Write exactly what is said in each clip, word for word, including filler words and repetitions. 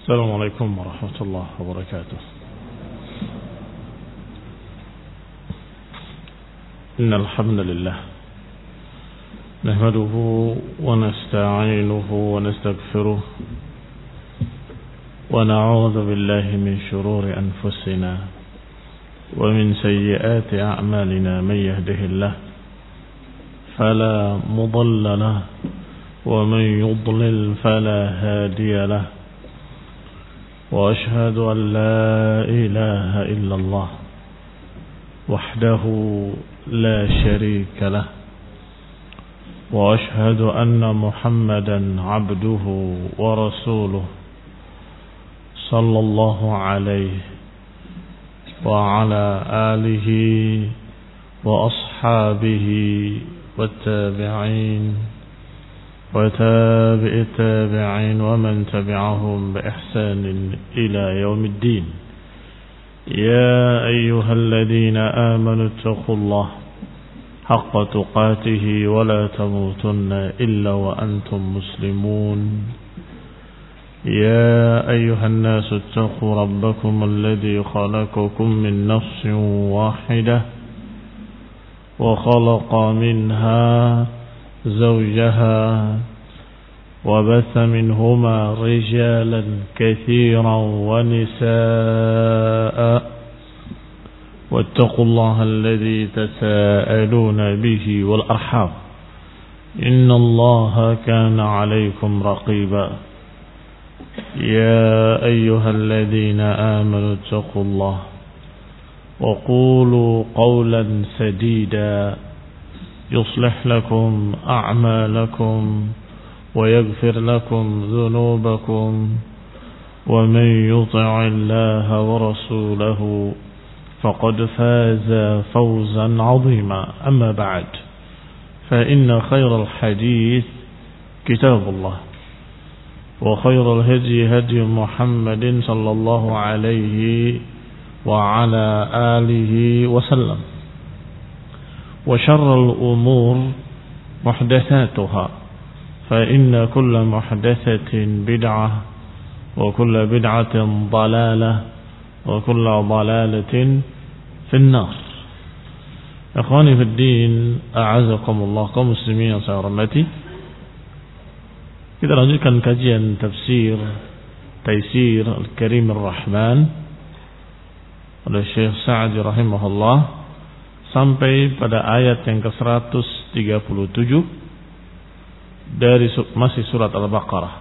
السلام عليكم ورحمة الله وبركاته. إن الحمد لله نحمده ونستعينه ونستغفره ونعوذ بالله من شرور أنفسنا ومن سيئات أعمالنا. من يهده الله فلا مضل له ومن يضلل فلا هادي له، وأشهد أن لا إله إلا الله وحده لا شريك له، وأشهد أن محمدا عبده ورسوله صلى الله عليه وعلى آله وأصحابه والتابعين وتابع التابعين ومن تبعهم بإحسان إلى يوم الدين. يا أيها الذين آمنوا اتقوا الله حق تقاته ولا تموتن إلا وأنتم مسلمون. يا أيها الناس اتقوا ربكم الذي خلقكم من نفس واحدة وخلق منها زوجها وبث منهما رجالا كثيرا ونساء، واتقوا الله الذي تساءلون به والأرحام إن الله كان عليكم رقيبا. يا أيها الذين آمنوا اتقوا الله وقولوا قولا سديدا يصلح لكم أعمالكم ويغفر لكم ذنوبكم، ومن يطع الله ورسوله فقد فاز فوزا عظيما. أما بعد، فإن خير الحديث كتاب الله، وخير الهدي هدي محمد صلى الله عليه وعلى آله وسلم، وشر الأمور محدثاتها، فإن كل محدثة بدعة وكل بدعة ضلالة وكل ضلالة في النار. إخواني في الدين، أعزكم الله kaum muslimin yang saya hormati. Kita lanjutkan kajian tafsir Taisir Al-Karim Ar-Rahman oleh Syekh Sa'di rahimahullah sampai pada ayat yang ke seratus tiga puluh tujuh dari masih surat Al-Baqarah.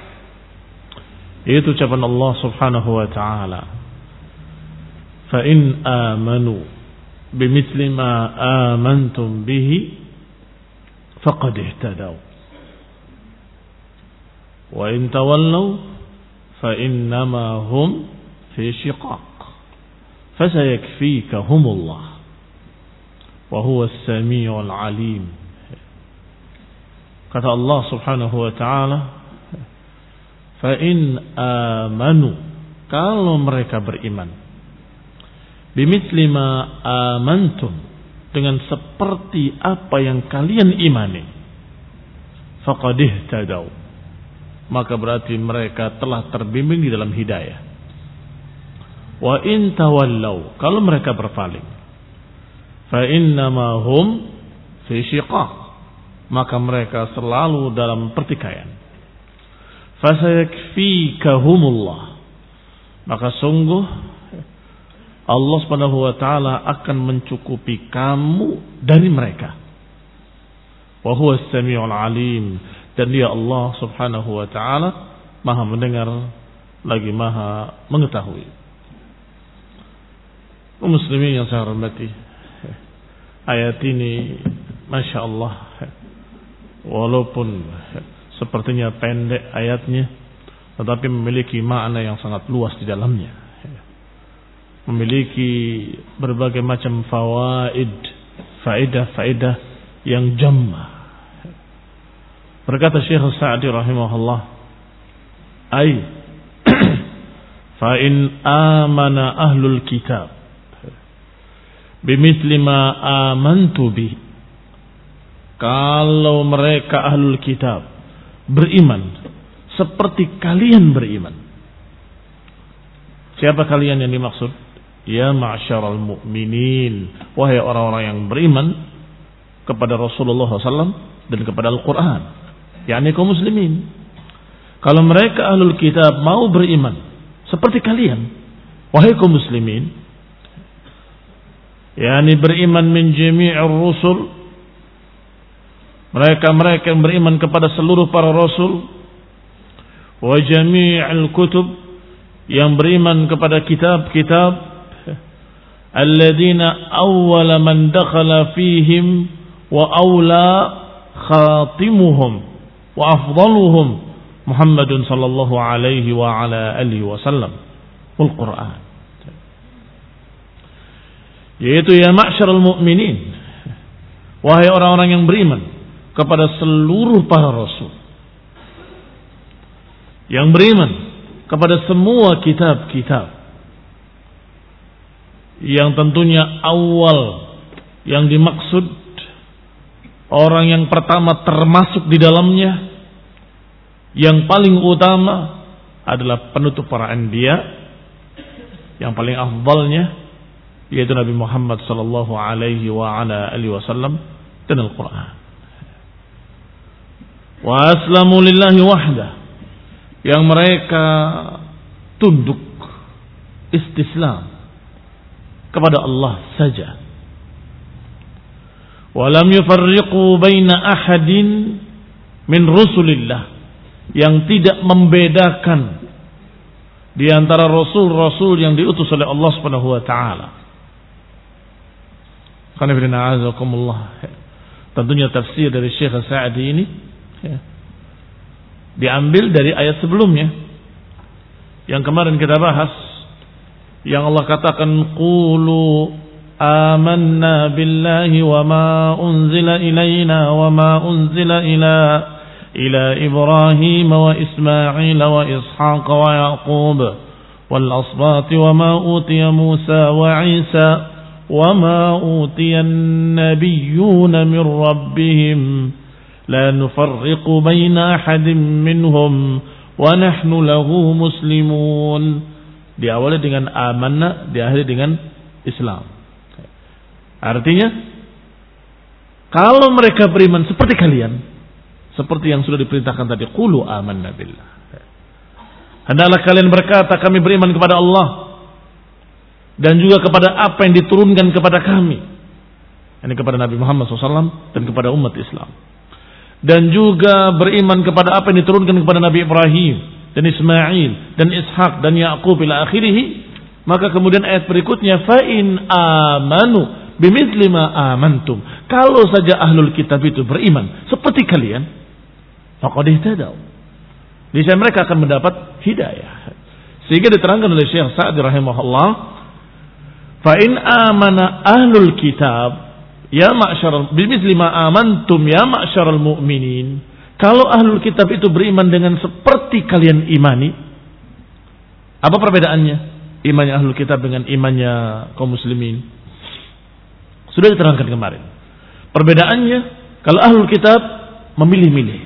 Itu ucapan Allah Subhanahu wa taala, "Fa in amanu bimithli ma amantum bihi faqad ihtadaw wa in tawallaw fa innama hum fi shiqaq fasayakfikahumullah wa huwa as-sami'ul 'alim." Kata Allah Subhanahu wa taala, fa in amanu, kalau mereka beriman, bimithli ma amantum, dengan seperti apa yang kalian imani, faqad ihtadaw, maka berarti mereka telah terbimbing di dalam hidayah. Wa in tawallaw, kalau mereka berpaling, fa innama hum fi shiqaq, maka mereka selalu dalam pertikaian. Fasayakfikahumullah, maka sungguh Allah Subhanahu wa taala akan mencukupi kamu dari mereka. Wa huwa as-sami'ul 'alim, dan dia Allah Subhanahu wa taala Maha mendengar lagi Maha mengetahui. Kaum muslimin yang saya hormati, ayat ini Masya Allah, walaupun sepertinya pendek ayatnya, tetapi memiliki makna yang sangat luas di dalamnya, memiliki berbagai macam fawaid, faedah-faedah yang jammah. Berkata Syekh Sa'di rahimahullah, ay fa in amana ahlul kitab bimithli ma amantu bi, kalau mereka ahlul kitab beriman seperti kalian beriman, Siapa kalian yang dimaksud? Ya ma'syaral mu'minin, wahai orang-orang yang beriman kepada Rasulullah shallallahu alaihi wasallam dan kepada Al-Quran, yakni kaum muslimin. Kalau mereka ahlul kitab mau beriman seperti kalian, wahai kaum muslimin, yakni beriman min jami'ir rusul, mereka-mereka yang beriman kepada seluruh para rasul, wa jami'il kutub, yang beriman kepada kitab-kitab, alladzina awwala man dakhala fihim wa awla khatimuhum wa afdaluhum Muhammadun sallallahu alaihi wa ala alihi wasallam wal Quran, yaitu ya ma'syaral mu'minin, wahai orang-orang yang beriman kepada seluruh para rasul, yang beriman kepada semua kitab-kitab, yang tentunya awal yang dimaksud orang yang pertama termasuk di dalamnya, yang paling utama adalah penutup para anbiya, yang paling afdalnya yaitu Nabi Muhammad sallallahu alaihi wa ala alihi wasallam dan Al-Qur'an. Wa aslamu lillahi wahda, yang mereka tunduk istislam kepada Allah saja. Walam yufarriqu baina ahadin min rusulillah, yang tidak membedakan di antara rasul-rasul yang diutus oleh Allah Subhanahu wa taala. Tentunya tafsir dari Syekh Sa'di ini ya, diambil dari ayat sebelumnya yang kemarin kita bahas, yang Allah katakan qulu amanna billahi wa ma unzila ilaina wa ma unzila ila ila Ibrahim wa Ismail wa Ishaq wa Yaqub wal asbat wa ma utiya Musa wa Isa wa ma utiya an-nabiyyuna min rabbihim la nufarriqu baina ahadin minhum wa nahnu lahu muslimun. Diawali dengan amanna, diakhiri dengan Islam. Artinya, kalau mereka beriman seperti kalian, seperti yang sudah diperintahkan tadi, qulu amanna billah, hendaklah kalian berkata kami beriman kepada Allah dan juga kepada apa yang diturunkan kepada kami, ini kepada Nabi Muhammad shallallahu alaihi wasallam dan kepada umat Islam, dan juga beriman kepada apa yang diturunkan kepada Nabi Ibrahim dan Ismail dan Ishak dan Yaqub ila akhirih. Maka kemudian ayat berikutnya, fa in amanu bimithli ma amantum, kalau saja ahlul kitab itu beriman seperti kalian, faqad ihtadaw, niscaya mereka akan mendapat hidayah. Sehingga diterangkan oleh Syekh Sa'di rahimahullah, fa in amana ahlul kitab ya ma'syaral bimithli ma amantum ya ma'syaral mu'minin, kalau ahlul kitab itu beriman dengan seperti kalian imani, apa perbedaannya imannya ahlul kitab dengan imannya kaum muslimin? Sudah diterangkan kemarin. Perbedaannya, kalau ahlul kitab memilih-milih.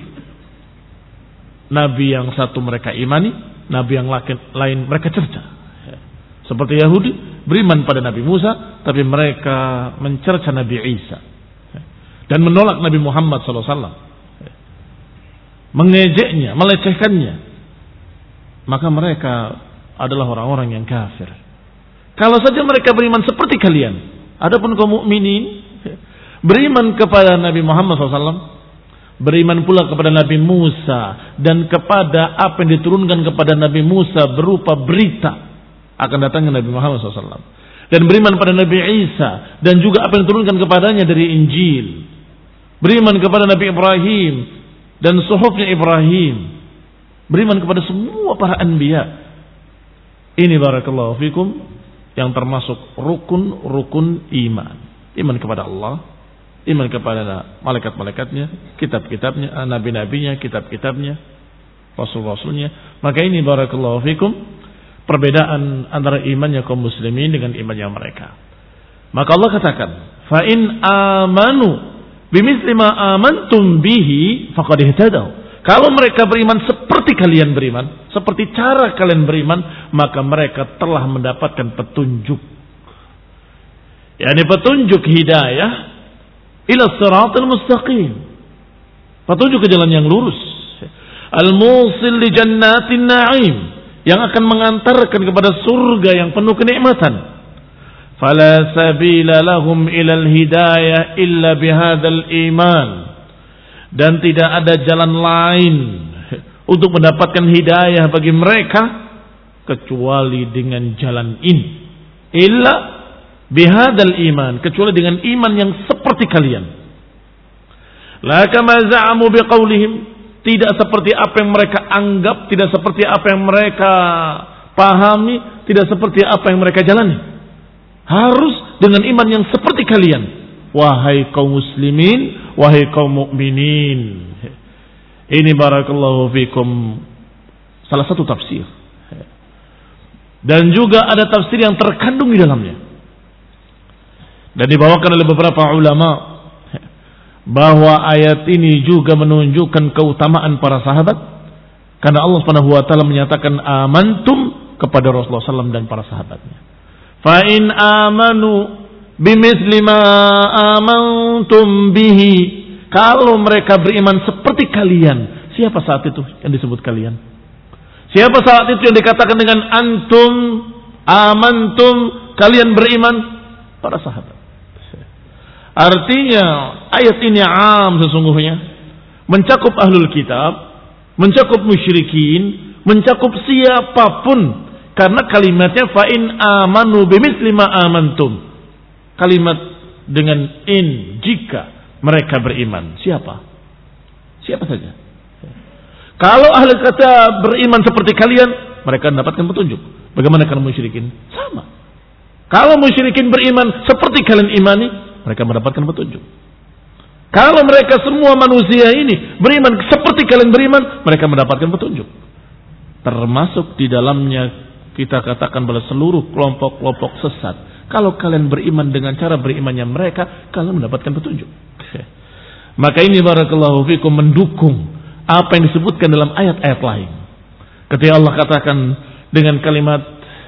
Nabi yang satu mereka imani, nabi yang lain mereka cerca. Seperti Yahudi beriman pada Nabi Musa, tapi mereka mencerca Nabi Isa dan menolak Nabi Muhammad shallallahu alaihi wasallam, mengejeknya, melecehkannya, maka mereka adalah orang-orang yang kafir. Kalau saja mereka beriman seperti kalian, adapun kaum mukminin beriman kepada Nabi Muhammad shallallahu alaihi wasallam, beriman pula kepada Nabi Musa dan kepada apa yang diturunkan kepada Nabi Musa berupa berita akan datangnya Nabi Muhammad shallallahu alaihi wasallam, dan beriman pada Nabi Isa dan juga apa yang diturunkan kepadanya dari Injil, beriman kepada Nabi Ibrahim dan suhufnya Ibrahim, beriman kepada semua para anbiya. Ini barakallahu fikum yang termasuk rukun-rukun iman. Iman kepada Allah, iman kepada malaikat-malaikatnya, kitab-kitabnya, nabi-nabinya, kitab-kitabnya, rasul-rasulnya. Maka ini barakallahu fikum perbedaan antara imannya kaum muslimin dengan imannya mereka. Maka Allah katakan, fa in amanu bimithli ma amantum bihi faqad ihtadaw. Kalau mereka beriman seperti kalian beriman, seperti cara kalian beriman, maka mereka telah mendapatkan petunjuk. Yani petunjuk hidayah ila siratal mustaqim. Petunjuk ke jalan yang lurus. Al-musil li jannatin na'im, yang akan mengantarkan kepada surga yang penuh kenikmatan. Fala sabila lahum ilal hidayah illa bihadzal iman. Dan tidak ada jalan lain untuk mendapatkan hidayah bagi mereka kecuali dengan jalan ini. Illa bihadzal iman, kecuali dengan iman yang seperti kalian. La kama za'amu biqaulihim, tidak seperti apa yang mereka anggap, tidak seperti apa yang mereka pahami, tidak seperti apa yang mereka jalani. Harus dengan iman yang seperti kalian. Wahai kaum muslimin, wahai kaum mukminin. Ini barakallahu fikum salah satu tafsir. Dan juga ada tafsir yang terkandung di dalamnya. Dan dibawakan oleh beberapa ulama bahwa ayat ini juga menunjukkan keutamaan para sahabat, karena Allah Subhanahu wa taala menyatakan amantum kepada Rasulullah sallallahu alaihi wasallam dan para sahabatnya. Fa in amanu bimithli ma amantum bihi, kalau mereka beriman seperti kalian. Siapa saat itu yang disebut kalian? Siapa saat itu yang dikatakan dengan antum, amantum, kalian beriman? Para sahabat. Artinya ayat ini am sesungguhnya, mencakup ahlul kitab, mencakup musyrikin, mencakup siapapun. Karena kalimatnya fa'in amanu bimithli ma amantum. Kalimat dengan in, jika mereka beriman. Siapa? Siapa saja. Kalau ahli kata beriman seperti kalian, mereka mendapatkan petunjuk. Bagaimana kalau musyrikin? Sama. Kalau musyrikin beriman seperti kalian imani, mereka mendapatkan petunjuk. Kalau mereka semua manusia ini beriman seperti kalian beriman, mereka mendapatkan petunjuk. Termasuk di dalamnya kita katakan pada seluruh kelompok-kelompok sesat. Kalau kalian beriman dengan cara berimannya mereka, kalian mendapatkan petunjuk. Maka ini barakallahu fikum mendukung apa yang disebutkan dalam ayat-ayat lain. Ketika Allah katakan dengan kalimat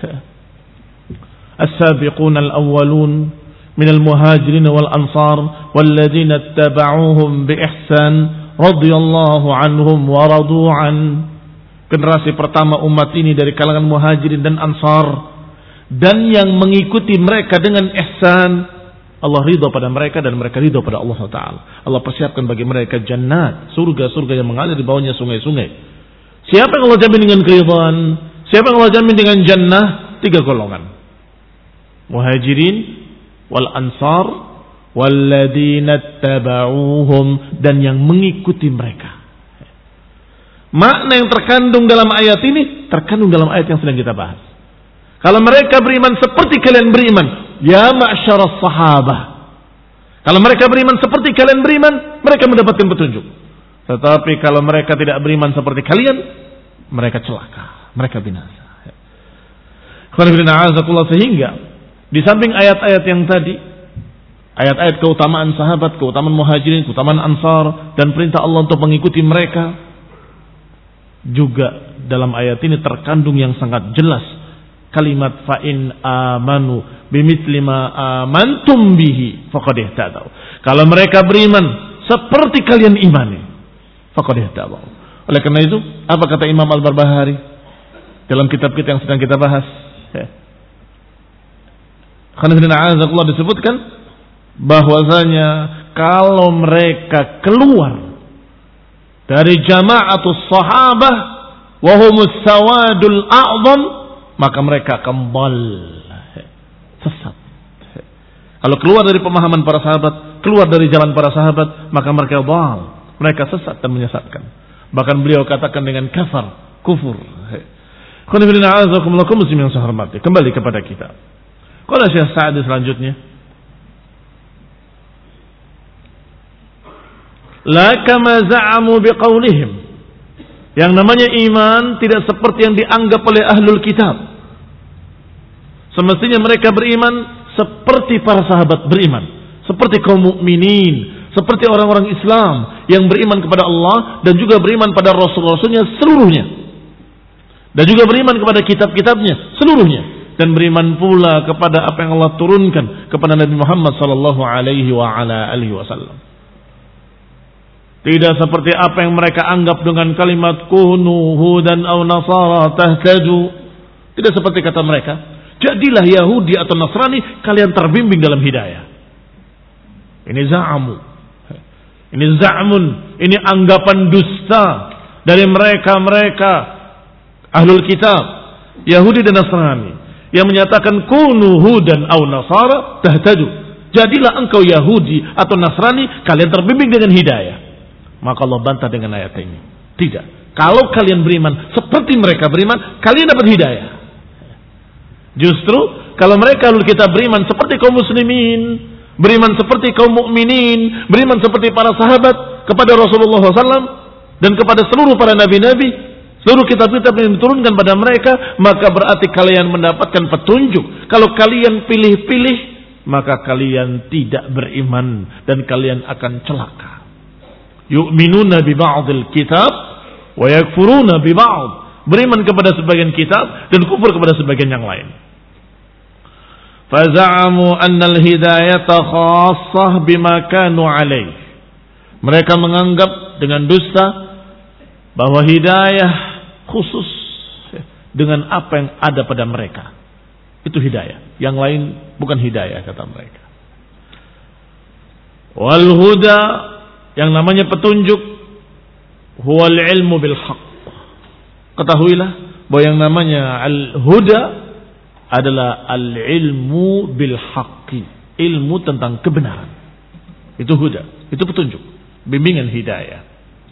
as-sabiquna al-awwalun minal muhajirin wal ansar walladzina ittaba'uuhum bi ihsan radhiyallahu anhum wa radu an. Generasi pertama umat ini dari kalangan muhajirin dan ansar, dan yang mengikuti mereka dengan ihsan, Allah ridha pada mereka dan mereka ridha pada Allah Taala. Allah persiapkan bagi mereka jannat, surga-surga yang mengalir di bawahnya sungai-sungai. Siapa yang Allah jamin dengan keridhaan? Siapa yang Allah jamin dengan jannah? Tiga golongan. Muhajirin wal ansar walladzina tabauhum, dan yang mengikuti mereka. Makna yang terkandung dalam ayat ini terkandung dalam ayat yang sedang kita bahas. Kalau mereka beriman seperti kalian beriman, ya ma'syaras sahabah. Kalau mereka beriman seperti kalian beriman, mereka mendapatkan petunjuk. Tetapi kalau mereka tidak beriman seperti kalian, mereka celaka, mereka binasa. Sehingga di samping ayat-ayat yang tadi, ayat-ayat keutamaan sahabat, keutamaan muhajirin, keutamaan ansar, dan perintah Allah untuk mengikuti mereka, juga dalam ayat ini terkandung yang sangat jelas kalimat fa'in amanu bimithli ma amantum bihi faqad ihtadaw. Kalau mereka beriman seperti kalian imani, faqad ihtadaw. Oleh karena itu, apa kata Imam Al-Barbahari dalam kitab kita yang sedang kita bahas? Karena disebutkan bahwasanya kalau mereka keluar dari jama'atus sahabah wa humus sawadul a'zam, maka mereka kembal sesat. Kalau keluar dari pemahaman para sahabat, keluar dari jalan para sahabat, maka mereka dhal, mereka sesat dan menyesatkan. Bahkan beliau katakan dengan kafar, kufur. Kembali kepada kita. Qala Syekh Sa'di selanjutnya, la kama za'amu biqaulihim, yang namanya iman tidak seperti yang dianggap oleh ahlul kitab. Semestinya mereka beriman seperti para sahabat beriman, seperti kaum mukminin, seperti orang-orang Islam yang beriman kepada Allah dan juga beriman pada rasul-rasulnya seluruhnya. Dan juga beriman kepada kitab-kitabnya seluruhnya. Dan beriman pula kepada apa yang Allah turunkan kepada Nabi Muhammad sallallahu alaihi wa ala alihi wasallam. Tidak seperti apa yang mereka anggap dengan kalimat kunu hudan aw nasara tahtaju. Tidak seperti kata mereka, jadilah Yahudi atau Nasrani kalian terbimbing dalam hidayah. Ini za'amu. Ini za'mun, ini anggapan dusta dari mereka-mereka ahlul kitab, Yahudi dan Nasrani yang menyatakan kunu hudan aw nasara tahtaju. Jadilah engkau Yahudi atau Nasrani kalian terbimbing dengan hidayah. Maka Allah bantah dengan ayat ini. Tidak. Kalau kalian beriman seperti mereka beriman, kalian dapat hidayah. Justru kalau mereka ahlul kitab beriman seperti kaum muslimin, beriman seperti kaum mukminin, beriman seperti para sahabat kepada Rasulullah shallallahu alaihi wasallam dan kepada seluruh para nabi-nabi, seluruh kitab-kitab yang diturunkan pada mereka, maka berarti kalian mendapatkan petunjuk. Kalau kalian pilih-pilih, maka kalian tidak beriman dan kalian akan celaka. Yu'minuna bi ba'dil kitab wa yakfuruna bi ba'd. Beriman kepada sebagian kitab dan kufur kepada sebagian yang lain. Faza'amu annal hidayata khassah bima kanu alaih. Mereka menganggap dengan dusta bahwa hidayah khusus dengan apa yang ada pada mereka. Itu hidayah. Yang lain bukan hidayah kata mereka. Wal huda, yang namanya petunjuk, huwal ilmu bil haqq. Ketahuilah bahwa yang namanya al-huda adalah al-ilmu bil haqqi, ilmu tentang kebenaran. Itu huda, itu petunjuk, bimbingan hidayah.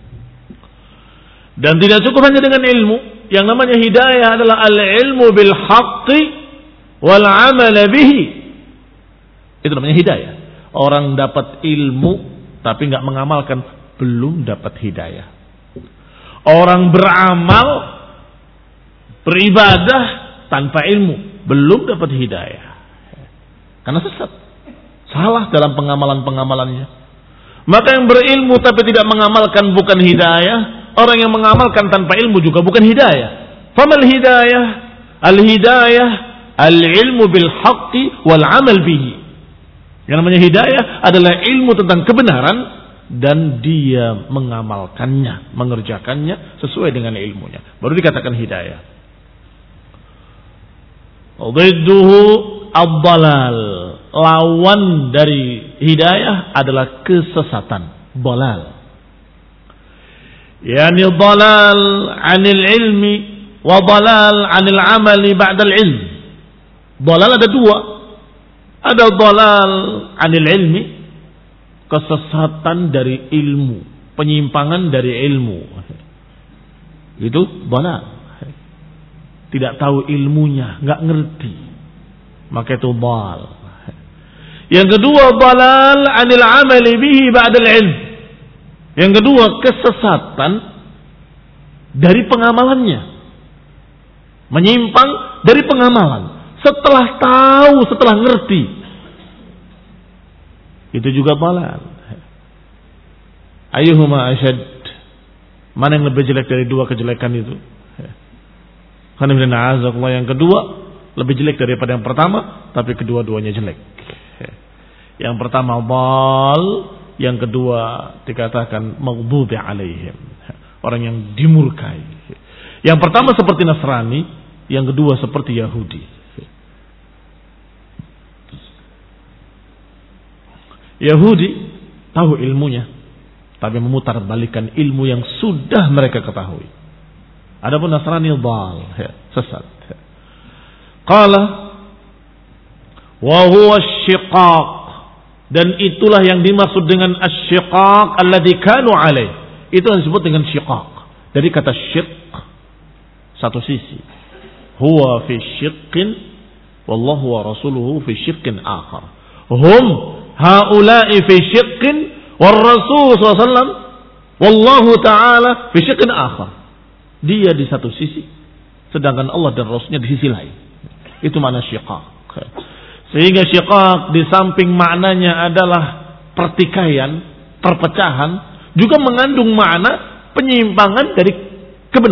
Dan tidak cukup hanya dengan ilmu. Yang namanya hidayah adalah al-ilmu bil haqqi wal amal bihi. Itu namanya hidayah. Orang dapat ilmu tapi enggak mengamalkan, belum dapat hidayah. Orang beramal, beribadah tanpa ilmu, belum dapat hidayah. Karena sesat, salah dalam pengamalan-pengamalannya. Maka yang berilmu tapi tidak mengamalkan bukan hidayah. Orang yang mengamalkan tanpa ilmu juga bukan hidayah. Famal hidayah? Al-hidayah al-ilmu bil haqqi wal amal bihi. Yang namanya hidayah adalah ilmu tentang kebenaran dan dia mengamalkannya, mengerjakannya sesuai dengan ilmunya. Baru dikatakan hidayah. Dhidduhu ad-dhalal. Lawan dari hidayah adalah kesesatan, dhalal. Yani dhalal 'anil ilmi wa dhalal 'anil 'amali ba'dal ilm. Dhalal ada dua. Ada dhalal 'anil ilmi, kesesatan dari ilmu, penyimpangan dari ilmu. Itu dhalal. Tidak tahu ilmunya, enggak ngerti. Maka itu dhal. Yang kedua dhalal 'anil 'amali bihi ba'dal ilm. Yang kedua kesesatan dari pengamalannya. Menyimpang dari pengamalan. Setelah tahu, setelah ngerti. Itu juga dhalal. Ayyuhuma asyad? Mana yang lebih jelek dari dua kejelekan itu? Yang kedua lebih jelek daripada yang pertama, tapi kedua-duanya jelek. Yang pertama dhal, yang kedua dikatakan maghdubi alaihim, orang yang dimurkai. Yang pertama seperti Nasrani, yang kedua seperti Yahudi. Yahudi tahu ilmunya, tapi memutarbalikan ilmu yang sudah mereka ketahui. Adapun Nasrani dhal, sesat. Qala wa huwa asy-syiqaq, dan itulah yang dimaksud dengan asy-syiqaq alladzi kanu alaih. Itu yang disebut dengan syiqaq. Dari kata syiq, satu sisi. Huwa fi syiqqin wallahu wa rasuluhu fi syiqqin akhar. Hum haula'i fi syiqqin war rasul sallallahu alaihi wasallam wallahu ta'ala fi syiqqin akhar. Dia di satu sisi, sedangkan Allah dan Rasulnya di sisi lain. Itu makna syiqaq. Sehingga syiqaq di samping maknanya adalah pertikaian, perpecahan, juga mengandung makna penyimpangan dari kebenaran.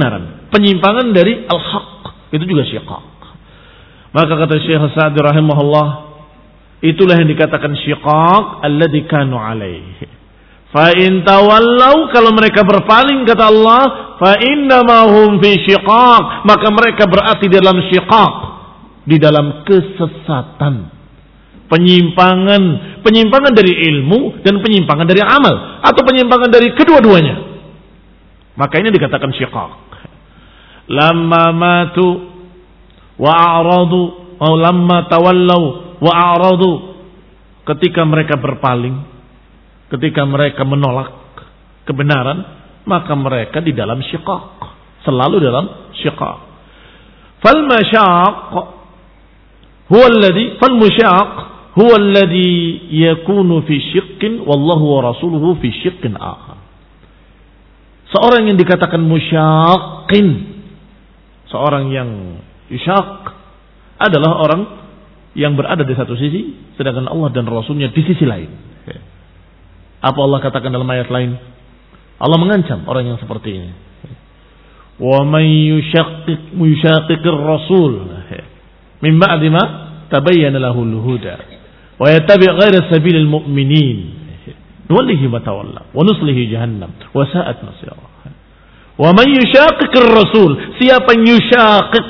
penyimpangan dari al-haq. Itu juga syiqaq. Maka kata Syekh Sa'di rahimahullah, itulah yang dikatakan syiqaq alladzi kanu alaihi. Fa in tawallau, kalau mereka berpaling kata Allah, fa innama hum fi syiqaq, maka mereka berarti dalam syiqaq, di dalam kesesatan. Penyimpangan, penyimpangan dari ilmu dan penyimpangan dari amal, atau penyimpangan dari kedua-duanya. Maka ini dikatakan syiqaq. Lamma matu wa a'radu, atau lamma tawallau wa a'radu, ketika mereka berpaling, ketika mereka menolak kebenaran, maka mereka di dalam syiqaq, selalu dalam syiqaq. Fal masyaq huwa alladhi fal musyaq huwa alladhi yakunu fi syiqqin wallahu wa rasuluhu fi syiqqin akhar. Seorang yang dikatakan musyaqqin, seorang yang yusyaq, adalah orang yang berada di satu sisi, sedangkan Allah dan Rasulnya di sisi lain. Apa Allah katakan dalam ayat lain? Allah mengancam orang yang seperti ini. Wa man yushaqiq yushaqiqir rasul min ba'di ma tabayyana lahul huda wa yattabi' ghayra sabilil mu'minin nuwallihi ma tawalla wa nuslihi jahannam wa sa'at masira. Wa man yushaqiqir rasul, siapa yang yushaqiq,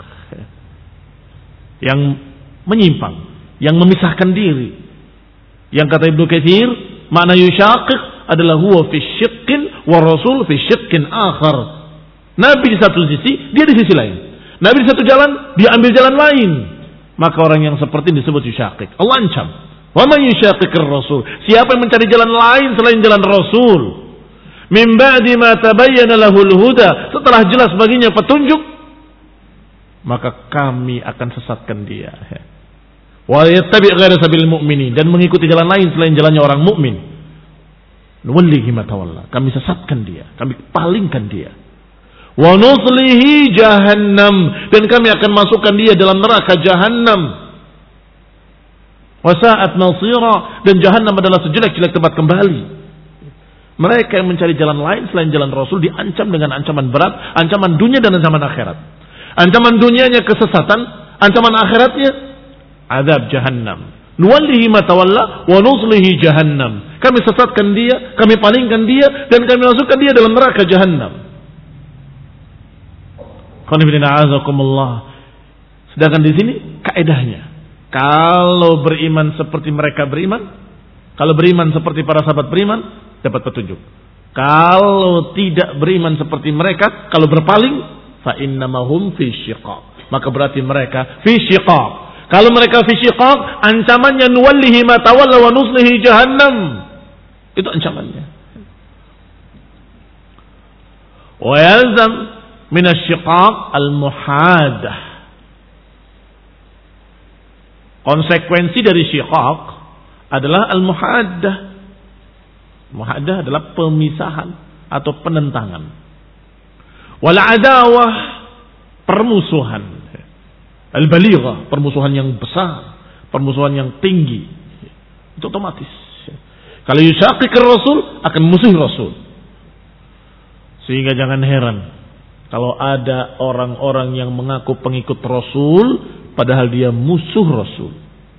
yang menyimpang, yang memisahkan diri. Yang kata Ibnu Katsir, makna yushaqiq adalah huwa fi syiqqin wa rasul fi syiqqin akhar. Nabi di satu sisi, dia di sisi lain. Nabi di satu jalan, dia ambil jalan lain. Maka orang yang seperti ini disebut yushaqiq. Allah ancam, wa man yushaqiqir rasul, siapa yang mencari jalan lain selain jalan Rasul, min ba'di ma tabayyana lahul huda, setelah jelas baginya petunjuk, maka kami akan sesatkan dia. Wa yattabi' ghayra sabilil mu'minin, dan mengikuti jalan lain selain jalannya orang mukmin. Nuwallihi ma tawalla, kami sesatkan dia, kami palingkan dia. Wa nuslihi jahannam, dan kami akan masukkan dia dalam neraka jahannam. Wa sa'at masira, dan jahannam adalah sejelek-jelek tempat kembali. Mereka yang mencari jalan lain selain jalan Rasul diancam dengan ancaman berat, ancaman dunia dan ancaman akhirat. Ancaman dunianya kesesatan, ancaman akhiratnya azab jahannam. Nuwallihi ma tawalla wa nuslihi jahannam. Kami sesatkan dia, kami palingkan dia, dan kami masukkan dia dalam neraka jahannam. Sedangkan di sini kaedahnya, kalau beriman seperti mereka beriman, kalau beriman seperti para sahabat beriman, dapat petunjuk. Kalau tidak beriman seperti mereka, kalau berpaling, fa innamahum fi syiqaq, maka berarti mereka fi syiqaq. Kalau mereka fi syiqaq, ancamannya nuwallihi ma tawalla wa nuslihi jahannam. Itu ancamannya. Wa yalzam min asyiqaq al-muhadah. Konsekuensi dari syiqaq adalah al-muhadah. Muhadah adalah pemisahan atau penentangan. Wal adawah, permusuhan. Al-balighah, permusuhan yang besar, permusuhan yang tinggi. Itu otomatis. Kalau yushaqiqir rasul, akan musuh Rasul. Sehingga jangan heran kalau ada orang-orang yang mengaku pengikut Rasul padahal dia musuh Rasul.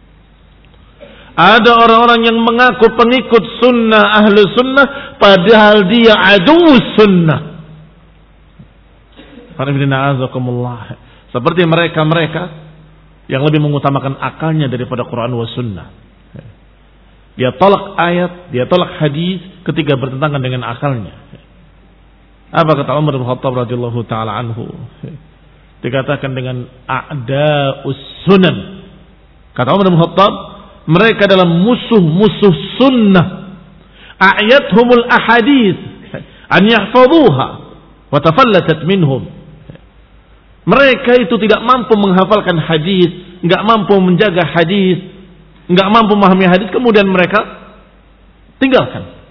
Ada orang-orang yang mengaku pengikut sunnah, ahlu sunnah, padahal dia adu sunnah. Seperti mereka-mereka yang lebih mengutamakan akalnya daripada Quran wa sunnah. Dia tolak ayat, dia tolak hadis ketika bertentangan dengan akalnya. Apa kata Umar bin Khattab radhiyallahu taala anhu? Dikatakan dengan a'da'us sunan. Kata Umar bin Khattab, mereka dalam musuh-musuh sunnah. A'yathumul ahadith an yahfazuha wa tafallatat minhum. Mereka itu tidak mampu menghafalkan hadis, enggak mampu menjaga hadis, enggak mampu memahami hadis, kemudian mereka tinggalkan.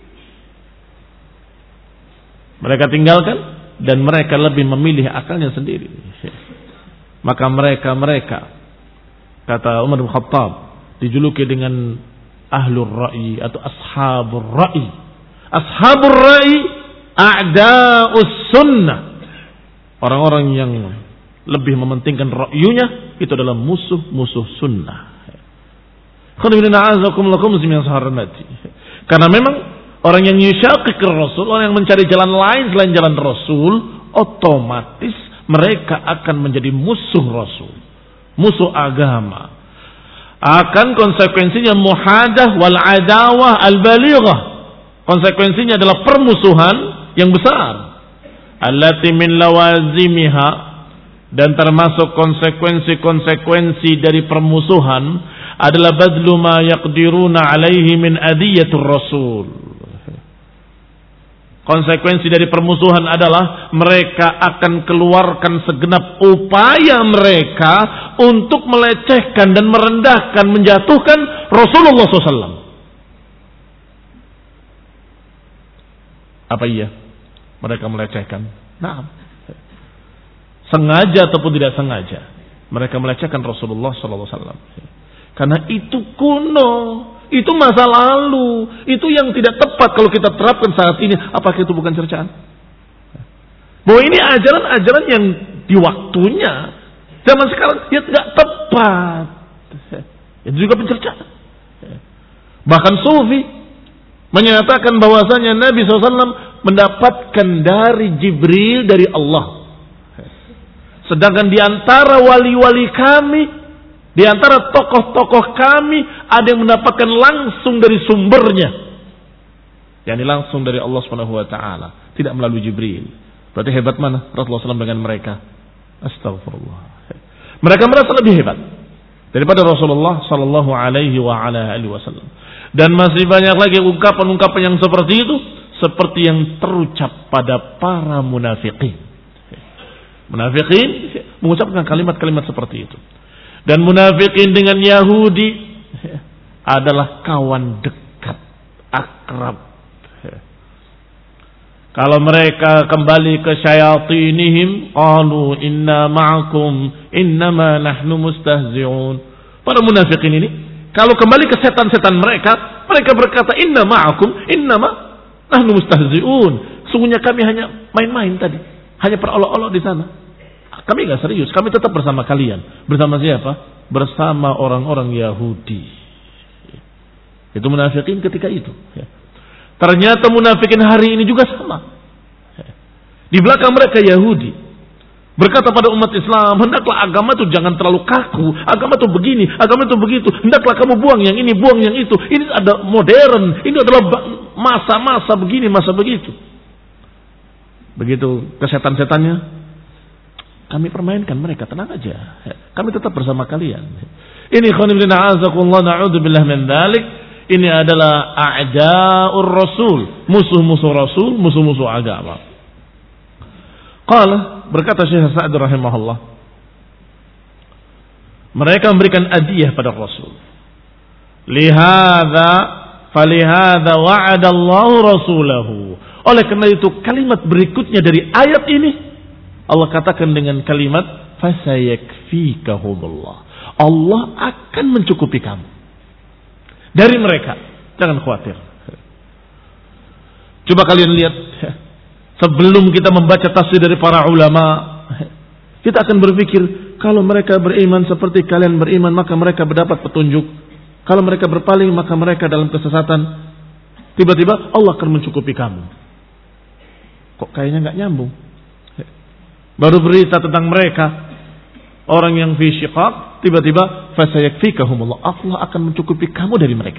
Mereka tinggalkan dan mereka lebih memilih akalnya sendiri. Maka mereka-mereka, kata Umar bin Khattab, dijuluki dengan ahlur ra'i atau ashabur ra'i. Ashabur ra'i a'da'us sunnah. Orang-orang yang lebih mementingkan ra'yunya itu adalah musuh-musuh sunnah. Karena memang orang yang yushaqiqir Rasul, orang yang mencari jalan lain selain jalan Rasul, otomatis mereka akan menjadi musuh Rasul, musuh agama. Akan konsekuensinya muhadah wal adawah al balighah. Konsekuensinya adalah permusuhan yang besar. Allati min lawazimiha, dan termasuk konsekuensi-konsekuensi dari permusuhan adalah badlu ma yaqdiruna alaihi min adiyatur rasul. Konsekuensi dari permusuhan adalah mereka akan keluarkan segenap upaya mereka untuk melecehkan dan merendahkan, menjatuhkan Rasulullah shallallahu alaihi wasallam. Apa iya mereka melecehkan? Nah, sengaja ataupun tidak sengaja mereka melecehkan Rasulullah shallallahu alaihi wasallam. Karena itu kuno, itu masa lalu, itu yang tidak tepat kalau kita terapkan saat ini. Apakah itu bukan cercaan? Bahwa ini ajaran-ajaran yang di waktunya zaman sekarang ya tidak tepat. Itu juga pencercaan. Bahkan Sufi menyatakan bahwasanya Nabi shallallahu alaihi wasallam mendapatkan dari Jibril dari Allah. Sedangkan di antara wali-wali kami, di antara tokoh-tokoh kami, ada yang mendapatkan langsung dari sumbernya, yakni langsung dari Allah Subhanahu wa taala, tidak melalui Jibril. Berarti hebat mana Rasulullah shallallahu alaihi wasallam dengan mereka? Astagfirullah. Mereka merasa lebih hebat daripada Rasulullah sallallahu alaihi wa ala alihi wasallam. Dan masih banyak lagi ungkapan-ungkapan yang seperti itu, seperti yang terucap pada para munafiqin. Munafiqin mengucapkan kalimat-kalimat seperti itu. Dan munafiqin dengan Yahudi adalah kawan dekat, akrab. Kalau mereka kembali ke syayatinihim, qalu inna ma'akum innama nahnu mustahzi'un. Para munafiqin ini kalau kembali ke setan-setan mereka, mereka berkata inna ma'akum innama nahnu mustahzi'un. Sungguhnya kami hanya main-main tadi, hanya perolok-olok di sana. Kami enggak serius, kami tetap bersama kalian. Bersama siapa? Bersama orang-orang Yahudi. Itu munafikin ketika itu. Ternyata munafikin hari ini juga sama. Di belakang mereka Yahudi. Berkata pada umat Islam, hendaklah agama itu jangan terlalu kaku. Agama itu begini, agama itu begitu. Hendaklah kamu buang yang ini, buang yang itu. Ini ada modern, ini adalah masa-masa begini, masa begitu. Begitu kesetan-setannya, kami permainkan mereka, tenang aja. Kami tetap bersama kalian. Ini khonibina azakullah na'udzubillah min dzalik. Ini adalah a'da'ur rasul, musuh-musuh rasul, musuh-musuh agama. Qala, berkata Syekh Sa'd rahimahullah, mereka memberikan adiyah pada Rasul. Lihadza falihadza wa'adallahu rasulahu. Oleh karena itu kalimat berikutnya dari ayat ini Allah katakan dengan kalimat fasayakfikahumullah. Allah akan mencukupi kamu dari mereka. Jangan khawatir. Coba kalian lihat, sebelum kita membaca tafsir dari para ulama, kita akan berpikir kalau mereka beriman seperti kalian beriman, maka mereka mendapat petunjuk. Kalau mereka berpaling, maka mereka dalam kesesatan. Tiba-tiba Allah akan mencukupi kamu. Kok kayaknya nggak nyambung? Baru berita tentang mereka, orang yang fi syiqaq, tiba-tiba fasayakfikahumullah, Allah akan mencukupi kamu dari mereka.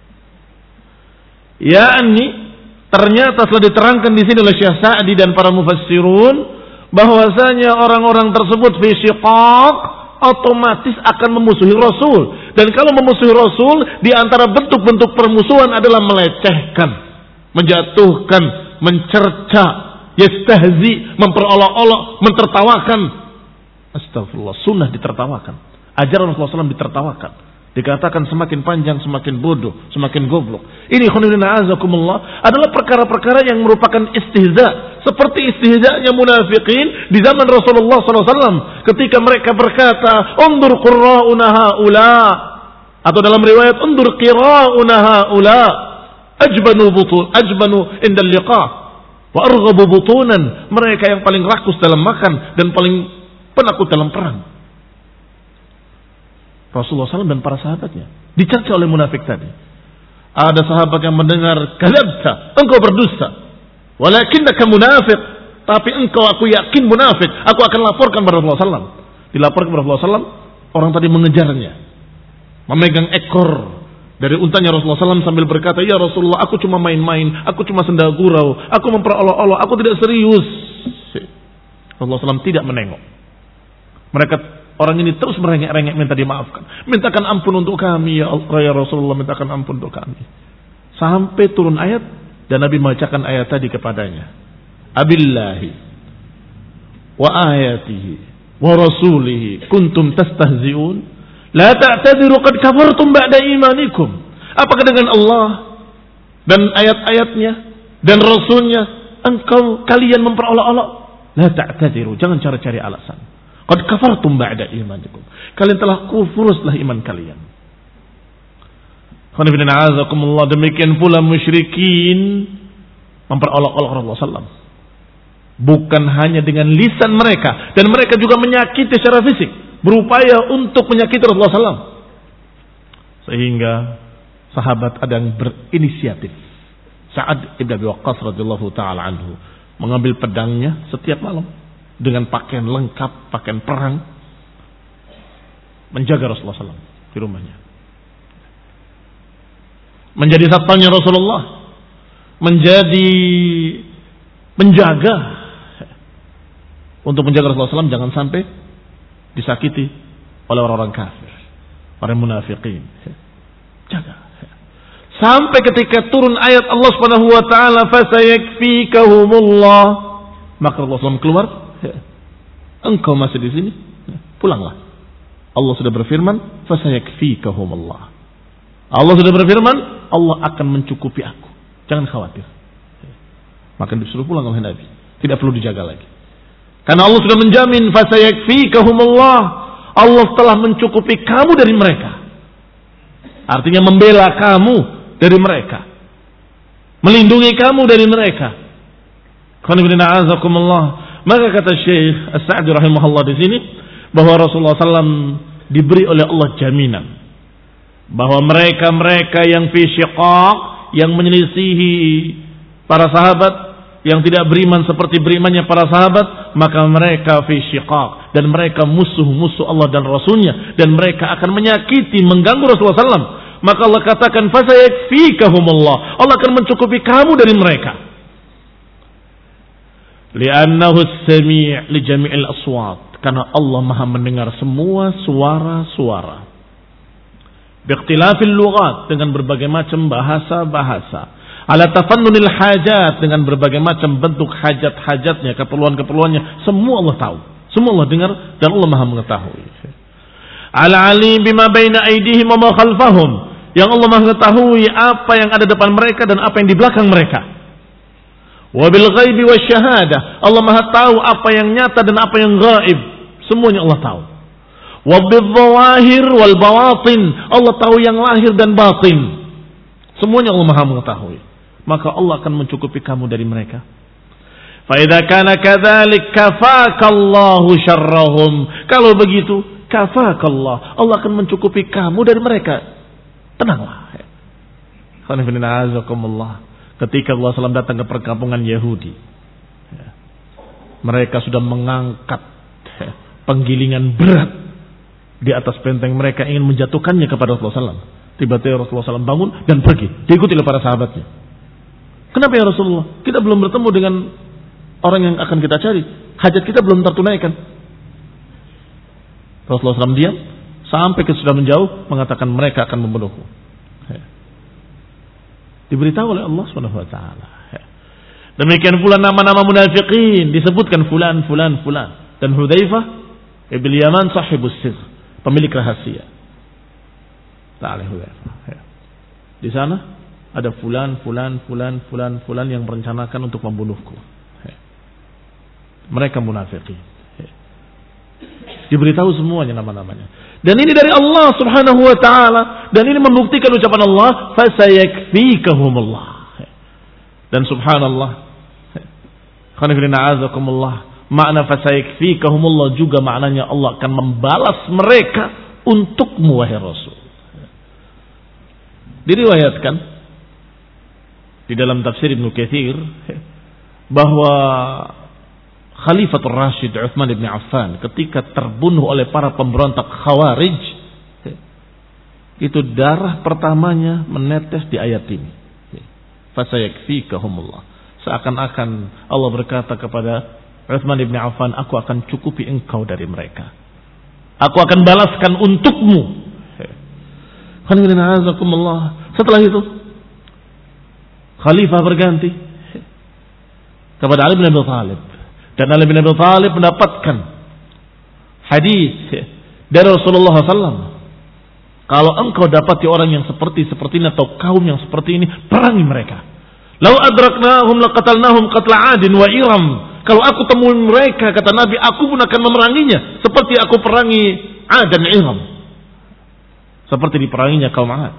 Ya ani, ternyata telah diterangkan di sini oleh Syekh Sa'di dan para mufassirun bahwasanya orang-orang tersebut fi syiqaq otomatis akan memusuhi Rasul. Dan kalau memusuhi Rasul, di antara bentuk-bentuk permusuhan adalah melecehkan, menjatuhkan, mencerca, yastahzi, memperolok-olok, mentertawakan. Astagfirullah, sunnah ditertawakan, ajaran Rasulullah shallallahu alaihi wasallam ditertawakan. Dikatakan semakin panjang semakin bodoh, semakin goblok. Ini khonibina azakumullah adalah perkara-perkara yang merupakan istihza, seperti istihza'nya munafiqin di zaman Rasulullah shallallahu alaihi wasallam ketika mereka berkata, "Undur qurra'una haula," atau dalam riwayat, "Undur qira'una haula, ajbanu butul, ajbanu indal liqa." Wa arghabu butunan, mereka yang paling rakus dalam makan dan paling penakut dalam perang. Rasulullah shallallahu alaihi wasallam dan para sahabatnya dicaci oleh munafik tadi. Ada sahabat yang mendengar, kadzabta, engkau berdusta. Walakinnaka munafiq, tapi engkau aku yakin munafik. Aku akan laporkan kepada Rasulullah shallallahu alaihi wasallam. Dilaporkan kepada Rasulullah shallallahu alaihi wasallam, orang tadi mengejarnya, memegang ekor dari untanya Rasulullah shallallahu alaihi wasallam sambil berkata, ya Rasulullah, aku cuma main-main, aku cuma senda gurau, aku memperolok-olok, aku tidak serius. Rasulullah shallallahu alaihi wasallam tidak menengok. Mereka, orang ini terus merengek-rengek minta dimaafkan. Mintakan ampun untuk kami ya Allah, ya Rasulullah, mintakan ampun untuk kami. Sampai turun ayat dan Nabi membacakan ayat tadi kepadanya. Abillahi wa ayatihi wa rasulihi kuntum tastahzi'un la ta'tadiru qad kafartum ba'da imanikum. Apakah dengan Allah dan ayat-ayatnya dan rasulnya engkau kalian memperolok-olok? La ta'tadiru, jangan cari-cari alasan. Qad kafartum ba'da imanikum. Kalian telah kufur setelah iman kalian. Demikian pula musyrikin memperolok-olok Rasulullah shallallahu alaihi wasallam. Bukan hanya dengan lisan mereka, dan mereka juga menyakiti secara fisik, berupaya untuk menyakiti Rasulullah shallallahu alaihi wasallam. Sehingga sahabat ada yang berinisiatif. Sa'ad ibn Abi Waqqas radhiyallahu taala anhu mengambil pedangnya setiap malam dengan pakaian lengkap, pakaian perang, menjaga Rasulullah shallallahu alaihi wasallam di rumahnya. Menjadi satpamnya Rasulullah, menjadi menjaga untuk menjaga Rasulullah shallallahu alaihi wasallam jangan sampai disakiti oleh orang-orang kafir, para munafikin. Jaga. Sampai ketika turun ayat Allah Subhanahu wa taala, fasayakfikahumullah, maka Rasulullah shallallahu alaihi wasallam keluar. Engkau masih di sini, pulanglah. Allah sudah berfirman, fasayakfikahumullah. Allah sudah berfirman, Allah akan mencukupi aku. Jangan khawatir. Maka disuruh pulang oleh Nabi. Tidak perlu dijaga lagi. Karena Allah sudah menjamin, fasayakfikahumullah. Allah telah mencukupi kamu dari mereka. Artinya membela kamu dari mereka, melindungi kamu dari mereka. Maka kata Syekh As-Sa'di rahimahullah di sini bahwa Rasulullah shallallahu alaihi wasallam diberi oleh Allah jaminan bahwa mereka-mereka yang fi syiqaq, yang menyelisihi para sahabat, yang tidak beriman seperti berimannya para sahabat, maka mereka fi syiqaq, dan mereka musuh-musuh Allah dan Rasulnya, dan mereka akan menyakiti, mengganggu Rasulullah shallallahu alaihi wasallam. Maka Allah katakan, fasayakfikahumullah, Allah akan mencukupi kamu dari mereka. Li'annahu as-sami' li jami'il aswat, karena Allah Maha mendengar semua suara-suara. Biikhtilafil lughat, dengan berbagai macam bahasa-bahasa. Ala tafannunil hajat, dengan berbagai macam bentuk hajat-hajatnya, keperluan-keperluannya, semua Allah tahu. Semua Allah dengar dan Allah Maha mengetahui. Ala alim bima baina aydihim wa ma khalfahum, yang Allah Maha mengetahui apa yang ada depan mereka dan apa yang di belakang mereka. Wabil ghaibi wasyahadah, Allah Maha tahu apa yang nyata dan apa yang gaib, semuanya Allah tahu. Wabil zawahir wal bawatin, Allah tahu yang lahir dan batin, semuanya Allah Maha mengetahui. Maka Allah akan mencukupi kamu dari mereka. Fa idza kana kadzalik kafakallahu syarrahum, kalau begitu kafakallah, Allah akan mencukupi kamu dari mereka. Tenanglah. Alhamdulillah. Ketika Allah shallallahu alaihi wasallam datang ke perkampungan Yahudi, mereka sudah mengangkat penggilingan berat di atas benteng mereka, ingin menjatuhkannya kepada Rasulullah shallallahu alaihi wasallam. Tiba-tiba Rasulullah shallallahu alaihi wasallam bangun dan pergi, diikuti oleh para sahabatnya. Kenapa ya Rasulullah? Kita belum bertemu dengan orang yang akan kita cari, hajat kita belum tertunaikan. Rasulullah shallallahu alaihi wasallam diam sampai ke sudah menjauh, mengatakan mereka akan membunuhku. Diberitahu oleh Allah Subhanahu wa taala. Demikian pula nama-nama munafiqin disebutkan fulan fulan fulan, dan Hudzaifah ibn Yaman sahibus sir, pemilik rahasia. Ta'ala Hudzaifah. Di sana ada fulan fulan fulan fulan fulan yang merencanakan untuk membunuhku. Mereka munafiqin. Diberitahu semuanya nama-namanya. Dan ini dari Allah Subhanahu wa taala, dan ini membuktikan ucapan Allah, fasayakfikahumullah. Dan subhanallah, Makna fasayakfikahumullah juga maknanya Allah akan membalas mereka untukmu wahai Rasul. Diriwayatkan di dalam tafsir Ibnu Katsir bahwa Khalifatul Rasyid Utsman bin Affan ketika terbunuh oleh para pemberontak Khawarij, itu darah pertamanya menetes di ayat ini. Fasayakfikahumullah. Seakan-akan Allah berkata kepada Utsman bin Affan, aku akan cukupi engkau dari mereka. Aku akan balaskan untukmu. Setelah itu Khalifah berganti kepada Ali bin Abi Thalib, dan Ali bin Abi Thalib mendapatkan hadis dari Rasulullah shallallahu alaihi wasallam, kalau engkau dapati orang yang seperti seperti ini atau kaum yang seperti ini, perangi mereka. Lau adraknahum laqatalnahum qatla 'adin wa Iram. Kalau aku temui mereka, kata Nabi, aku pun akan memeranginya seperti aku perangi 'Ad dan Iram, seperti diperanginya kaum 'Ad.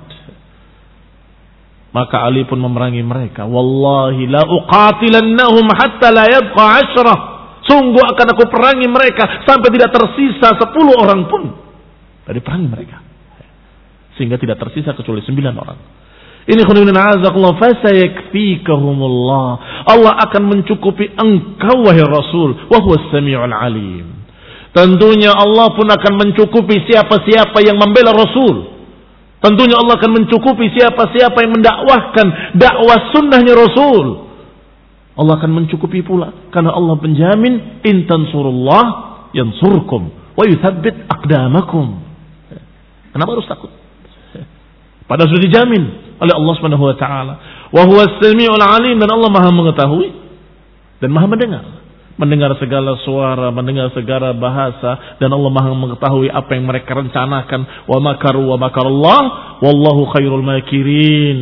Maka Ali pun memerangi mereka. Wallahi la uqatilannahum hatta la yabqa asyrah. Sungguh akan aku perangi mereka sampai tidak tersisa sepuluh orang pun dari perangi mereka, sehingga tidak tersisa kecuali sembilan orang. Ini khairunan azakullah fasayakfikahumullah. Allah akan mencukupi engkau wahai Rasul, wa huwas samiul alim. Tentunya Allah pun akan mencukupi siapa-siapa yang membela Rasul. Tentunya Allah akan mencukupi siapa-siapa yang mendakwahkan dakwah sunnahnya Rasul. Allah akan mencukupi pula, karena Allah penjamin in tansurullah yansurkum wa yuthabbit aqdamakum. Kenapa harus takut? Padahal sudah dijamin oleh Allah Subhanahu wa taala. Wa huwas samiul alim, dan Allah Maha mengetahui dan Maha mendengar. Mendengar segala suara, mendengar segala bahasa, dan Allah Maha mengetahui apa yang mereka rencanakan. Wa makaru wa makarallah wallahu khairul makirin.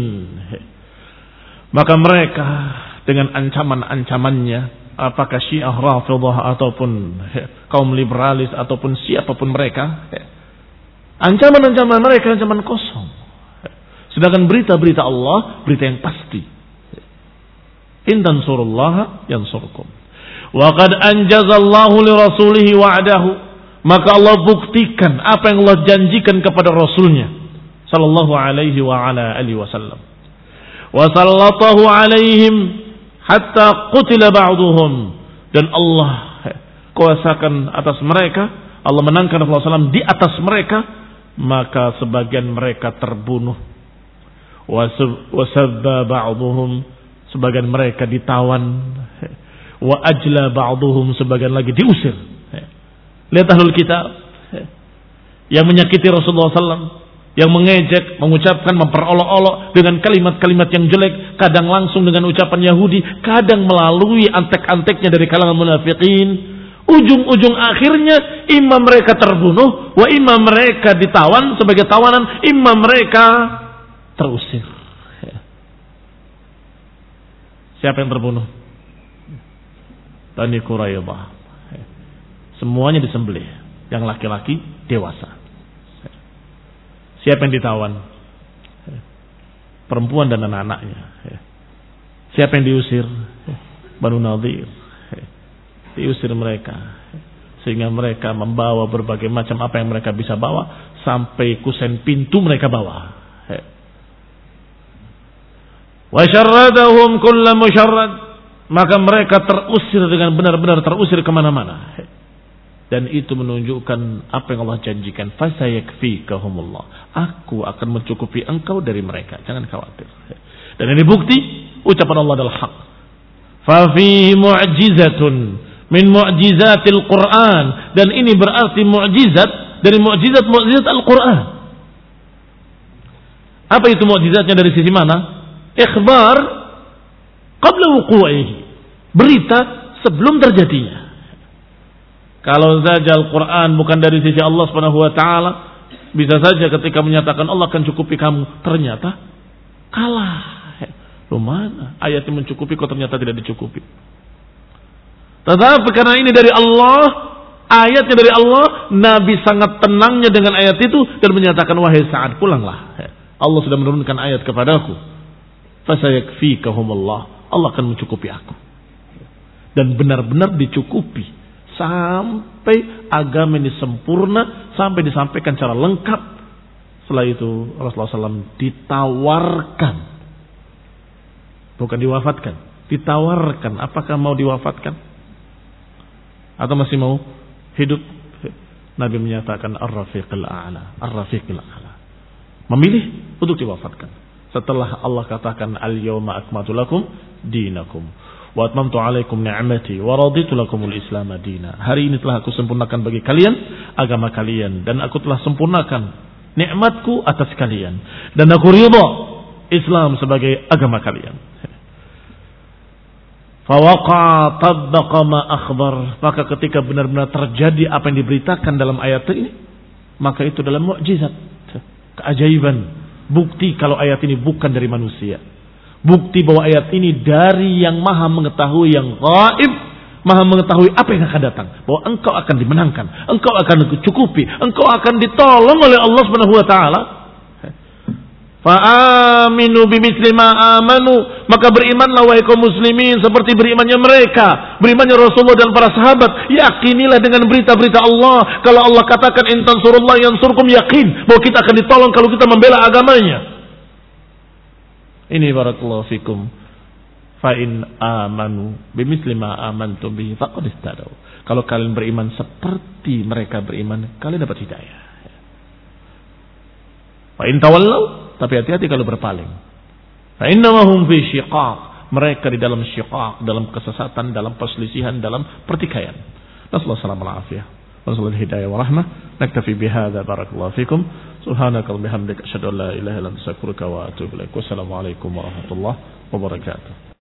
Maka mereka dengan ancaman-ancamannya, apakah Syiah Rafidhah ataupun kaum liberalis ataupun siapapun mereka, ancaman-ancaman mereka ancaman kosong. Sedangkan berita-berita Allah berita yang pasti. In tansurullaha yansurkum. Wa qad anjazallahu li rasulihi wa'dahu. Maka Allah buktikan apa yang Allah janjikan kepada Rasulnya sallallahu alaihi wa ala alihi wasallam. Wa sallatahu alaihim hatta qutila ba'duhum. Dan Allah kuasakan atas mereka, Allah menangkan Rasulullah sallallahu alaihi wasallam di atas mereka, maka sebagian mereka terbunuh. Wa sabba ba'duhum, sebagian mereka ditawan. Wa ajla ba'duhum, sebagian lagi diusir. Lihat ahlul kitab yang menyakiti Rasulullah sallallahu alaihi wasallam, yang mengejek, mengucapkan, memperolok-olok dengan kalimat-kalimat yang jelek, kadang langsung dengan ucapan Yahudi, kadang melalui antek-anteknya dari kalangan munafikin. Ujung-ujung akhirnya imam mereka terbunuh, wa imam mereka ditawan sebagai tawanan, imam mereka terusir. Siapa yang terbunuh? Bani Quraidah. Semuanya disembelih. Yang laki-laki dewasa. Siapa yang ditawan? Perempuan dan anak-anaknya. Siapa yang diusir? Banu Nadir. Diusir mereka. Sehingga mereka membawa berbagai macam apa yang mereka bisa bawa, sampai kusen pintu mereka bawa. Wa syarradahum kulla musyarrad. Maka mereka terusir dengan benar-benar terusir kemana-mana. Dan itu menunjukkan apa yang Allah janjikan. Fasayakfikahumullah. Aku akan mencukupi engkau dari mereka. Jangan khawatir. Dan ini bukti ucapan Allah adalah hak. Fafihi mu'jizatun min mu'jizatil Quran. Dan ini berarti mu'jizat dari mu'jizat-mu'jizat Al-Quran. Apa itu mu'jizatnya dari sisi mana? Ikhbar qabla wuqu'ihi, berita sebelum terjadinya. Kalau saja Al-Quran bukan dari sisi Allah Subhanahu wa taala, bisa saja ketika menyatakan Allah akan cukupi kamu, ternyata kalah. Loh, mana ayatnya mencukupi kok ternyata tidak dicukupi. Tetapi karena ini dari Allah, ayatnya dari Allah, Nabi sangat tenangnya dengan ayat itu dan menyatakan, wahai Sa'ad, pulanglah. Allah sudah menurunkan ayat kepadaku. Fasayakfikahumullah. Allah akan mencukupi aku. dan benar-benar dicukupi sampai agama ini sempurna, sampai disampaikan secara lengkap. Setelah itu Rasulullah shallallahu alaihi wasallam ditawarkan, bukan diwafatkan, ditawarkan. Apakah mau diwafatkan atau masih mau hidup? Nabi menyatakan ar-rafiqil a'la, ar-rafiqil a'la. Memilih untuk diwafatkan. Setelah Allah katakan al-yawma akmaltu lakum dinakum wa atmamtu alaikum ni'mati wa raditu lakumul islam madina. Hari ini telah aku sempurnakan bagi kalian agama kalian dan aku telah sempurnakan nikmatku atas kalian dan aku ridha Islam sebagai agama kalian. Fawaqa tabbaqa ma akhbar. Maka ketika benar-benar terjadi apa yang diberitakan dalam ayat ini, maka itu dalam mukjizat, keajaiban, bukti kalau ayat ini bukan dari manusia. Bukti bahwa ayat ini dari yang maha mengetahui, yang gaib, maha mengetahui apa yang akan datang. Bahwa engkau akan dimenangkan, engkau akan dicukupi, engkau akan ditolong oleh Allah Subhanahu wa taala. Fa'aminu bimithli ma amanu, maka berimanlah wahai kaum muslimin seperti berimannya mereka, berimannya Rasulullah dan para sahabat. Yakinilah dengan berita-berita Allah. Kalau Allah katakan in tansurullah yansurkum, yakin bahwa kita akan ditolong kalau kita membela agamanya. Ini barakallahu fikum. Fa in amanu bimithli ma amantum bihi faqad ihtadaw. Kalau kalian beriman seperti mereka beriman, kalian dapat hidayah. Fa in tawallaw, tapi hati-hati kalau berpaling. Fa innahum fi syiqaq, mereka di dalam syiqaq, dalam kesesatan, dalam perselisihan, dalam pertikaian. Nasallahu alaihi wasallam, nasallahu hidayah wa rahmah. Naktafi bihadza, barakallahu fikum. Subhanakallahumma bihamdika asyhadu an la ilaha illa anta astaghfiruka wa atubu ilaik. Wassalamu alaikum warahmatullahi wabarakatuh.